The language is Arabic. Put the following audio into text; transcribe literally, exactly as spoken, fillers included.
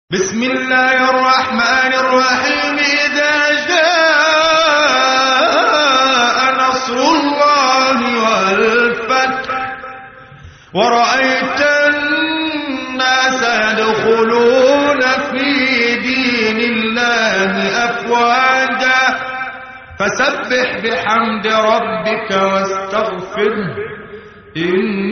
بسم الله الرحمن الرحيم. إذا جاء نصر الله والفتح ورأيت الناس يدخلون في دين الله أفواجا فسبح بحمد ربك واستغفره إن